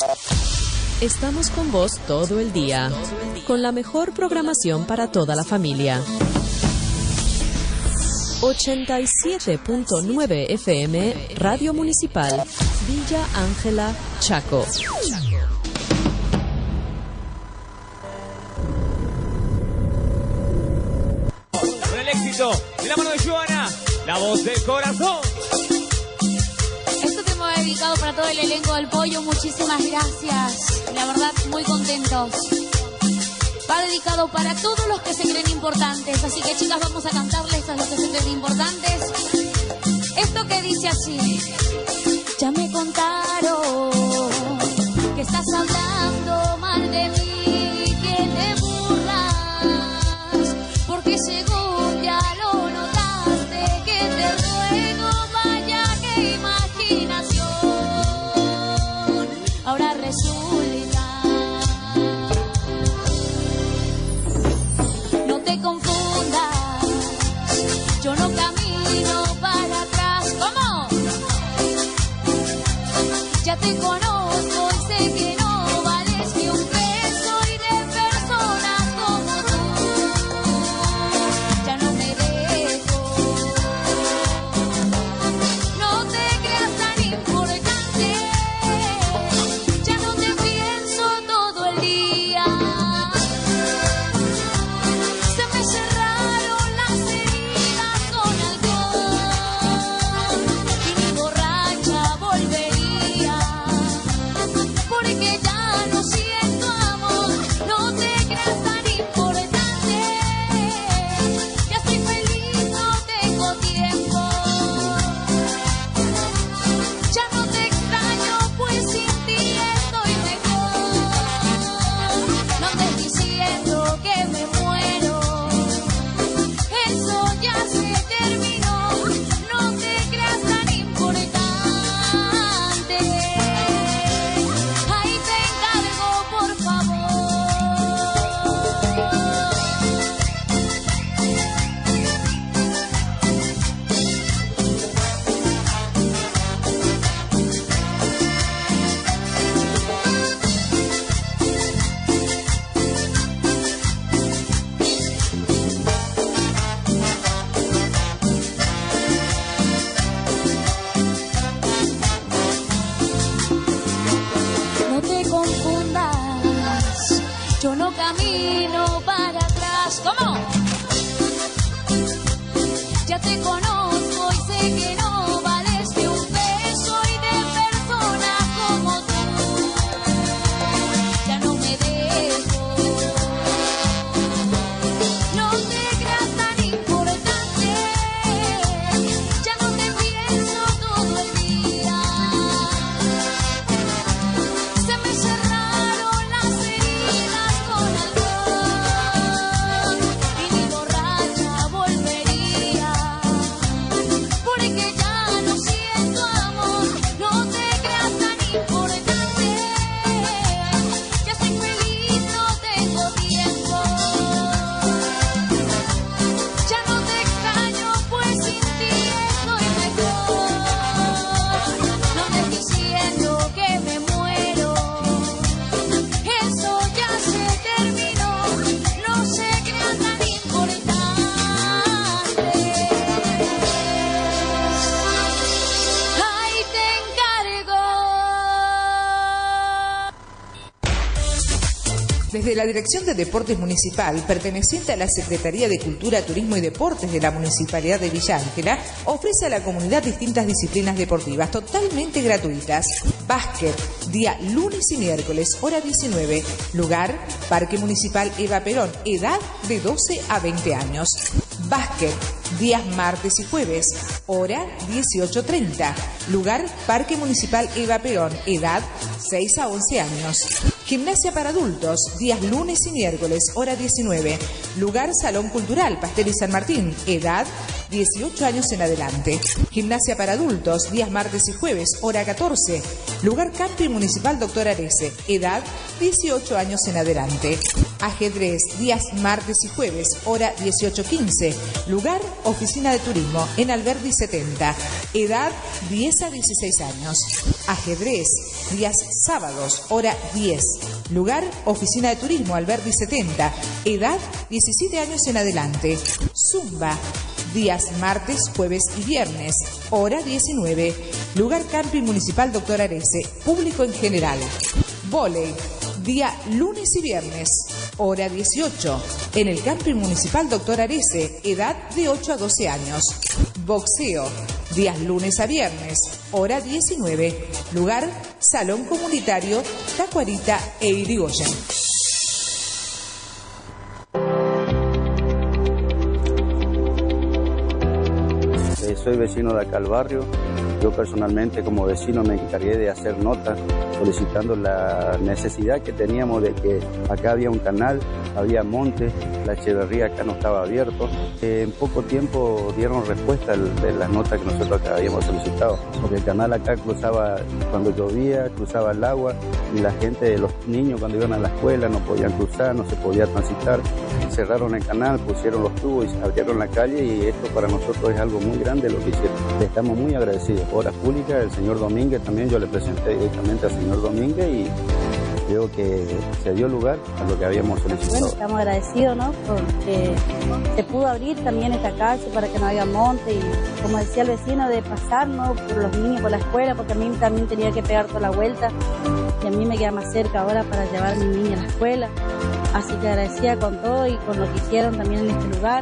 Estamos con vos todo el día, con la mejor programación para toda la familia. 87.9 FM, Radio Municipal, Villa Ángela, Chaco. Con el éxito de la mano de Joana, la voz del corazón. Este tema va dedicado para todo el elenco del Pollo. Muchísimas gracias. La verdad, muy contentos. Va dedicado para todos los que se creen importantes. Así que, chicas, vamos a cantarles a los que se creen importantes. Esto que dice así. Ya me contaron que estás hablando mal de mí, que te burlas, porque según ya lo notaste, que te ruego, vaya que imaginación. Ahora resulta, no te confundas, yo no camino para atrás. ¿Cómo? Ya te conozco y sé que no vales ni un peso, y de personas como tú ya no me dejo. No te creas tan importante, ya no te pienso todo el día. Se me cerraron las heridas con alcohol y ni borracha volvería, porque ya no siento amor. No te creas tan importante, ya estoy feliz, no tengo tiempo. Ya no te extraño, pues sin ti estoy mejor. No te estoy diciendo que me muero, eso ya se terminó. No te creas tan importante, ahí te encargo, por favor. No te confundas, yo no camino para atrás. ¿Cómo? Ya te conozco y sé que no vales ni un peso, y de personas como tú ya no me dejo. No te creas tan importante, ya no te pienso todo el día. Se me cerraron las heridas con alcohol y ni borracha volvería, porque ya no siento amor. No te creas tan importante, ya estoy feliz, no tengo tiempo. Ya no te extraño, pues sin ti estoy mejor. No te estoy diciendo que me muero, eso ya se terminó. No se crean tan importante, ahí te encargo. Desde la Dirección de Deportes Municipal, perteneciente a la Secretaría de Cultura, Turismo y Deportes de la Municipalidad de Villa Ángela, ofrece a la comunidad distintas disciplinas deportivas totalmente gratuitas. Básquet, día lunes y miércoles, hora 19. Lugar, Parque Municipal Eva Perón, edad de 12 a 20 años. Básquet, días martes y jueves, hora 18:30. Lugar, Parque Municipal Eva Perón, edad 6 a 11 años. Gimnasia para adultos, días lunes y miércoles, hora 19. Lugar, Salón Cultural Pastel y San Martín, edad 18 años en adelante. Gimnasia para adultos, días martes y jueves, hora 14. Lugar, Camping Municipal Dr. Arese, edad 18 años en adelante. Ajedrez, días martes y jueves, hora 18:15. Lugar, Oficina de Turismo, en Alberdi 70. Edad 10 a 16 años. Ajedrez, días sábados, hora 10. Lugar, Oficina de Turismo, Alberdi 70. Edad, 17 años en adelante. Zumba, días martes, jueves y viernes, hora 19. Lugar, Camping Municipal Dr. Arese, público en general. Vóley, día lunes y viernes, hora 18. En el Camping Municipal Dr. Arese, edad de 8 a 12 años. Boxeo, días lunes a viernes, hora 19. Lugar, Salón Comunitario, Tacuarita e Irigoyen. Soy vecino de acá al barrio. Yo personalmente como vecino me encargué de hacer notas solicitando la necesidad que teníamos de que acá había un canal, había monte, la Echeverría acá no estaba abierto. En poco tiempo dieron respuesta de las notas que nosotros acá habíamos solicitado, porque el canal acá cruzaba cuando llovía, cruzaba el agua y la gente, los niños cuando iban a la escuela no podían cruzar, no se podía transitar. Cerraron el canal, pusieron los tubos y abrieron la calle y esto para nosotros es algo muy grande lo que hicieron. Le estamos muy agradecidos. Obras Públicas, el señor Domínguez también, yo le presenté directamente al señor Domínguez y creo que se dio lugar a lo que habíamos solicitado. Bueno, estamos agradecidos, ¿no? Porque se pudo abrir también esta calle para que no haya monte y, como decía el vecino, de pasar, ¿no? Por los niños, por la escuela, porque a mí también tenía que pegar toda la vuelta y a mí me queda más cerca ahora para llevar a mi niña a la escuela. Así que agradecida con todo y con lo que hicieron también en este lugar.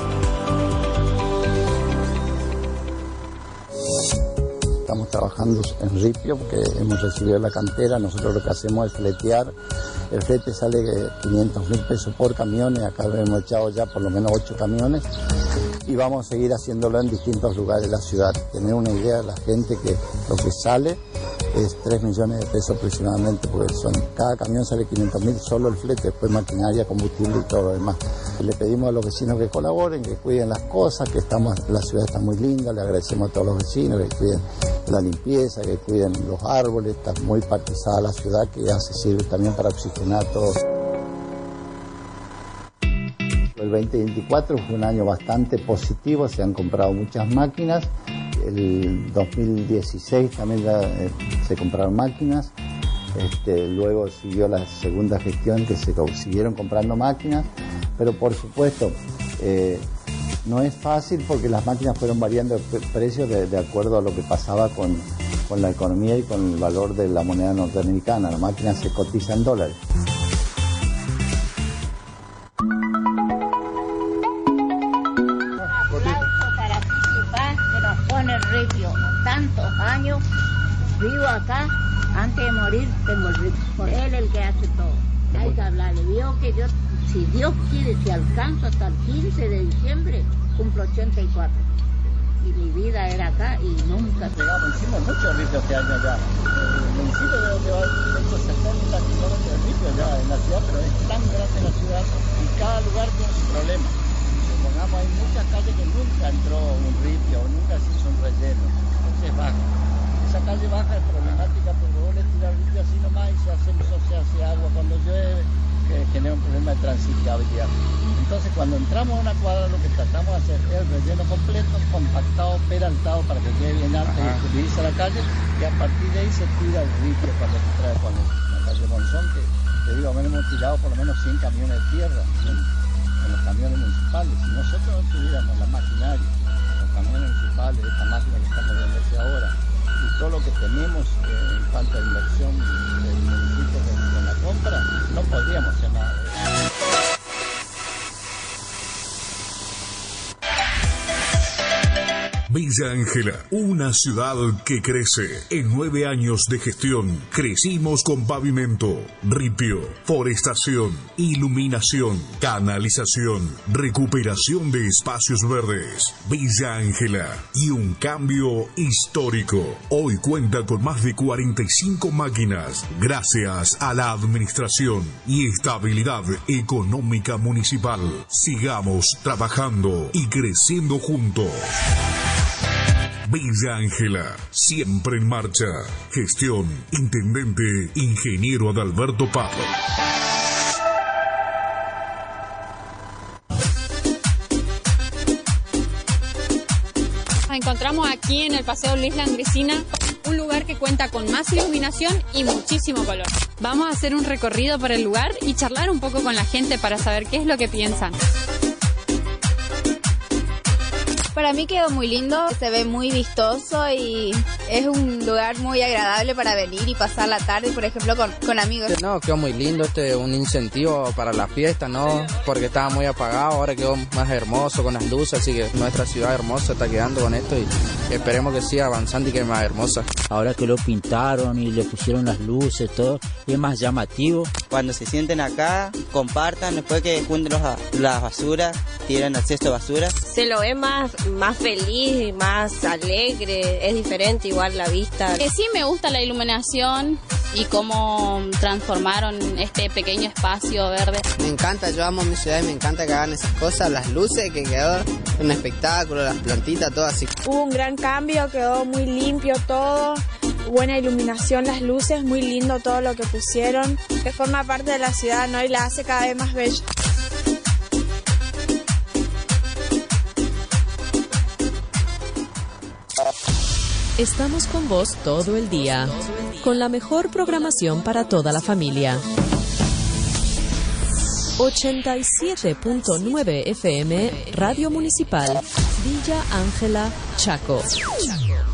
Estamos trabajando en ripio porque hemos recibido la cantera. Nosotros lo que hacemos es fletear. El flete sale 500.000 pesos por camión. Acá hemos echado ya por lo menos 8 camiones y vamos a seguir haciéndolo en distintos lugares de la ciudad. Tener una idea de la gente que lo que sale es 3 millones de pesos aproximadamente, porque cada camión sale 500.000, solo el flete, después maquinaria, combustible y todo lo demás. Le pedimos a los vecinos que colaboren, que cuiden las cosas, la ciudad está muy linda, le agradecemos a todos los vecinos que cuiden la limpieza, que cuiden los árboles, está muy partizada la ciudad, que ya se sirve también para oxigenar todo. El 2024 fue un año bastante positivo, se han comprado muchas máquinas. El 2016 también se compraron máquinas. Luego siguió la segunda gestión que se siguieron comprando máquinas, pero por supuesto no es fácil porque las máquinas fueron variando de precio de acuerdo a lo que pasaba con la economía y con el valor de la moneda norteamericana. La máquina se cotiza en dólares. Tantos años vivo acá, antes de morir tengo el ripio. Por él el que hace todo. Hay que hablarle. Digo que yo, si Dios quiere, si alcanzo hasta el 15 de diciembre, cumplo 84. Y mi vida era acá y nunca. Hicimos muchos ripios este año ya. El municipio debe llevar 170 kilómetros de ripio ya en la ciudad, pero es tan grande la ciudad y cada lugar tiene su problema. Supongamos, hay muchas calles que nunca entró un ripio, nunca se hizo un relleno. Entonces baja. Esa calle baja es problemática porque vos le tirás ripio así nomás y se hace agua cuando llueve, que genera un problema de transitabilidad. Entonces cuando entramos a una cuadra lo que tratamos de hacer es el relleno completo, compactado, peraltado para que quede bien alto y utilice la calle, y a partir de ahí se tira el ripio cuando se trae con la calle Monzón, que te digo, hemos tirado por lo menos 100 camiones de tierra en los camiones municipales. Si nosotros no tuviéramos la maquinaria, los camiones municipales, esta máquina que estamos viendo ahora, y todo lo que tenemos en falta de inversión del municipio con la compra, no podríamos hacer nada. Villa Ángela, una ciudad que crece. En 9 años de gestión, crecimos con pavimento, ripio, forestación, iluminación, canalización, recuperación de espacios verdes. Villa Ángela y un cambio histórico. Hoy cuenta con más de 45 máquinas, gracias a la administración y estabilidad económica municipal. Sigamos trabajando y creciendo juntos. Villa Ángela, siempre en marcha. Gestión, Intendente, Ingeniero Adalberto Pablo. Nos encontramos aquí en el Paseo Luis Landricina un lugar que cuenta con más iluminación y muchísimo color. Vamos a hacer un recorrido por el lugar y charlar un poco con la gente para saber qué es lo que piensan. Para mí quedó muy lindo, se ve muy vistoso y es un lugar muy agradable para venir y pasar la tarde, por ejemplo, con amigos. No, quedó muy lindo, un incentivo para la fiesta, ¿no? Porque estaba muy apagado, ahora quedó más hermoso con las luces, así que nuestra ciudad hermosa está quedando con esto y esperemos que siga avanzando y que es más hermosa. Ahora que lo pintaron y le pusieron las luces, todo, y es más llamativo. Cuando se sienten acá, compartan, después que junten las basuras, tiran al cesto de basura. Se lo ve más feliz, más alegre, es diferente igual la vista. Sí me gusta la iluminación y cómo transformaron este pequeño espacio verde. Me encanta, yo amo mi ciudad y me encanta que hagan esas cosas, las luces, que quedó un espectáculo, las plantitas, todo así. Hubo un gran cambio, quedó muy limpio todo, buena iluminación, las luces, muy lindo todo lo que pusieron, que forma parte de la ciudad, ¿no? Y la hace cada vez más bella. Estamos con vos todo el día, con la mejor programación para toda la familia. 87.9 FM, Radio Municipal, Villa Ángela, Chaco.